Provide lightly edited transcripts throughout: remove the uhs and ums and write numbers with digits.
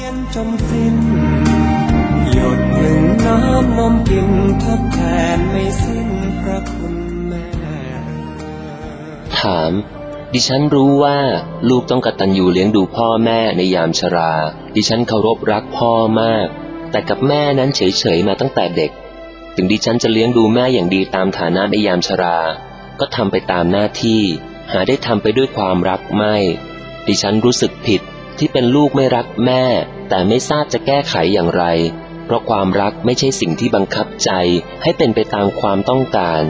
นจนสิ้นหยดหนึ่งน้ำนมกินทดแทนไม่สิ้นพระคุณแม่ถามดิฉันรู้ว่าลูกต้องกตัญญูเลี้ยงดูพ่อแม่ในยามชราดิฉันเคารพรักพ่อมากแต่กับแม่นั้นเฉยๆมาตั้งแต่เด็กถึงดิฉันจะเลี้ยงดูแม่อย่างดีตามฐานะในยามชราก็ทำไปตามหน้าที่หาได้ทำไปด้วยความรักไม่ดิฉันรู้สึกผิดที่เป็นลูกไม่รักแม่แต่ไม่ทราบจะแก้ไขอย่างไรเพราะความรักไม่ใช่สิ่งที่บังคับใจให้เป็นไปตามความต้องการ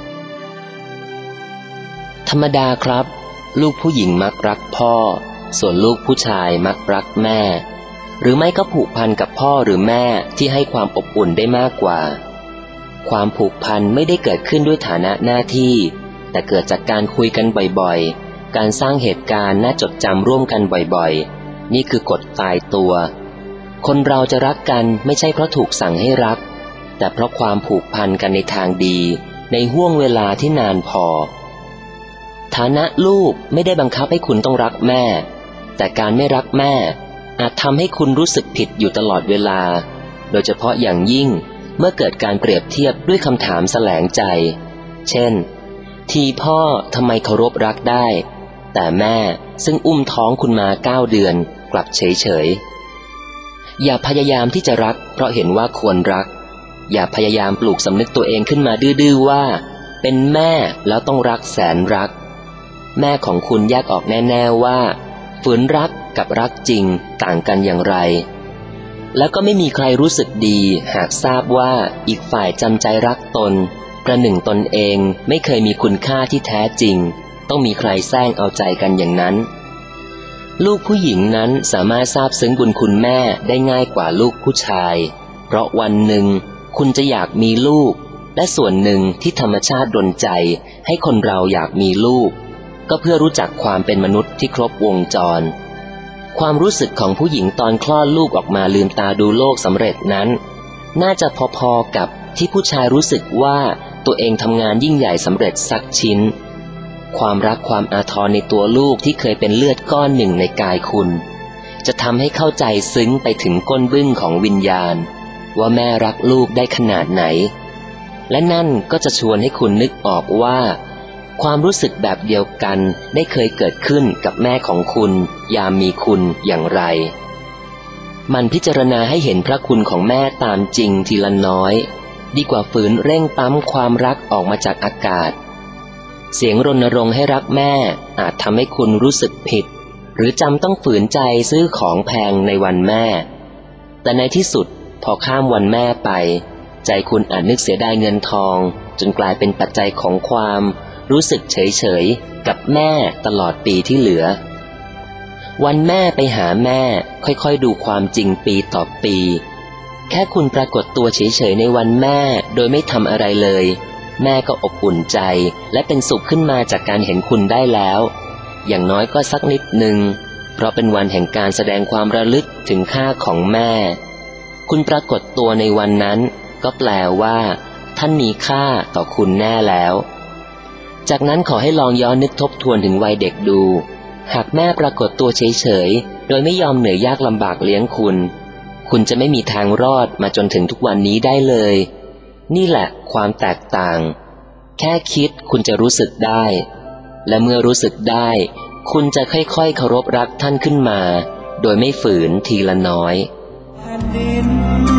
ธรรมดาครับลูกผู้หญิงมักรักพ่อส่วนลูกผู้ชายมักรักแม่หรือไม่ก็ผูกพันกับพ่อหรือแม่ที่ให้ความอบอุ่นได้มากกว่าความผูกพันไม่ได้เกิดขึ้นด้วยฐานะหน้าที่แต่เกิดจากการคุยกันบ่อยๆการสร้างเหตุการณ์น่าจดจำร่วมกันบ่อยๆนี่คือกฎตายตัวคนเราจะรักกันไม่ใช่เพราะถูกสั่งให้รักแต่เพราะความผูกพันกันในทางดีในห้วงเวลาที่นานพอฐานะลูกไม่ได้บังคับให้คุณต้องรักแม่แต่การไม่รักแม่อาจทำให้คุณรู้สึกผิดอยู่ตลอดเวลาโดยเฉพาะอย่างยิ่งเมื่อเกิดการเปรียบเทียบด้วยคำถามแสลงใจเช่นทีพ่อทำไมเคารพรักได้แต่แม่ซึ่งอุ้มท้องคุณมา9 เดือนกลับเฉยๆอย่าพยายามที่จะรักเพราะเห็นว่าควรรักอย่าพยายามปลูกสำนึกตัวเองขึ้นมาดื้อๆว่าเป็นแม่แล้วต้องรักแสนรักแม่ของคุณแยกออกแน่ๆว่าฝืนรักกับรักจริงต่างกันอย่างไรแล้วก็ไม่มีใครรู้สึกดีหากทราบว่าอีกฝ่ายจำใจรักตนประหนึ่งตนเองไม่เคยมีคุณค่าที่แท้จริงต้องมีใครแซงเอาใจกันอย่างนั้นลูกผู้หญิงนั้นสามารถทราบซึ้งบุญคุณแม่ได้ง่ายกว่าลูกผู้ชายเพราะวันหนึ่งคุณจะอยากมีลูกและส่วนหนึ่งที่ธรรมชาติดลใจให้คนเราอยากมีลูกก็เพื่อรู้จักความเป็นมนุษย์ที่ครบวงจรความรู้สึกของผู้หญิงตอนคลอดลูกออกมาลืมตาดูโลกสำเร็จนั้นน่าจะพอๆกับที่ผู้ชายรู้สึกว่าตัวเองทำงานยิ่งใหญ่สำเร็จสักชิ้นความรักความอาทรในตัวลูกที่เคยเป็นเลือดก้อนหนึ่งในกายคุณจะทำให้เข้าใจซึ้งไปถึงก้นบึ้งของวิญญาณว่าแม่รักลูกได้ขนาดไหนและนั่นก็จะชวนให้คุณนึกออกว่าความรู้สึกแบบเดียวกันได้เคยเกิดขึ้นกับแม่ของคุณยามมีคุณอย่างไรมันพิจารณาให้เห็นพระคุณของแม่ตามจริงทีละน้อยดีกว่าฝืนเร่งปั๊มความรักออกมาจากอากาศเสียงรณรงค์ให้รักแม่อาจทำให้คุณรู้สึกผิดหรือจำต้องฝืนใจซื้อของแพงในวันแม่แต่ในที่สุดพอข้ามวันแม่ไปใจคุณอาจนึกเสียดายเงินทองจนกลายเป็นปัจจัยของความรู้สึกเฉยๆกับแม่ตลอดปีที่เหลือวันแม่ไปหาแม่ค่อยๆดูความจริงปีต่อปีแค่คุณปรากฏตัวเฉยๆในวันแม่โดยไม่ทำอะไรเลยแม่ก็อบอุ่นใจและเป็นสุขขึ้นมาจากการเห็นคุณได้แล้วอย่างน้อยก็สักนิดหนึ่งเพราะเป็นวันแห่งการแสดงความระลึกถึงค่าของแม่คุณปรากฏตัวในวันนั้นก็แปลว่าท่านมีค่าต่อคุณแน่แล้วจากนั้นขอให้ลองย้อนนึกทบทวนถึงวัยเด็กดูหากแม่ปรากฏตัวเฉยๆโดยไม่ยอมเหนื่อยยากลำบากเลี้ยงคุณจะไม่มีทางรอดมาจนถึงทุกวันนี้ได้เลยนี่แหละความแตกต่างแค่คิดคุณจะรู้สึกได้และเมื่อรู้สึกได้คุณจะค่อยๆเคารพรักท่านขึ้นมาโดยไม่ฝืนทีละน้อยแผ่นดิน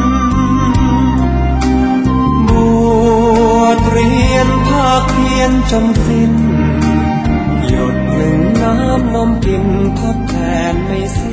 บวชเรียนภาคเพียรจนสิ้นหยดหนึ่งน้ำนมกินทดแทนไม่สิ้น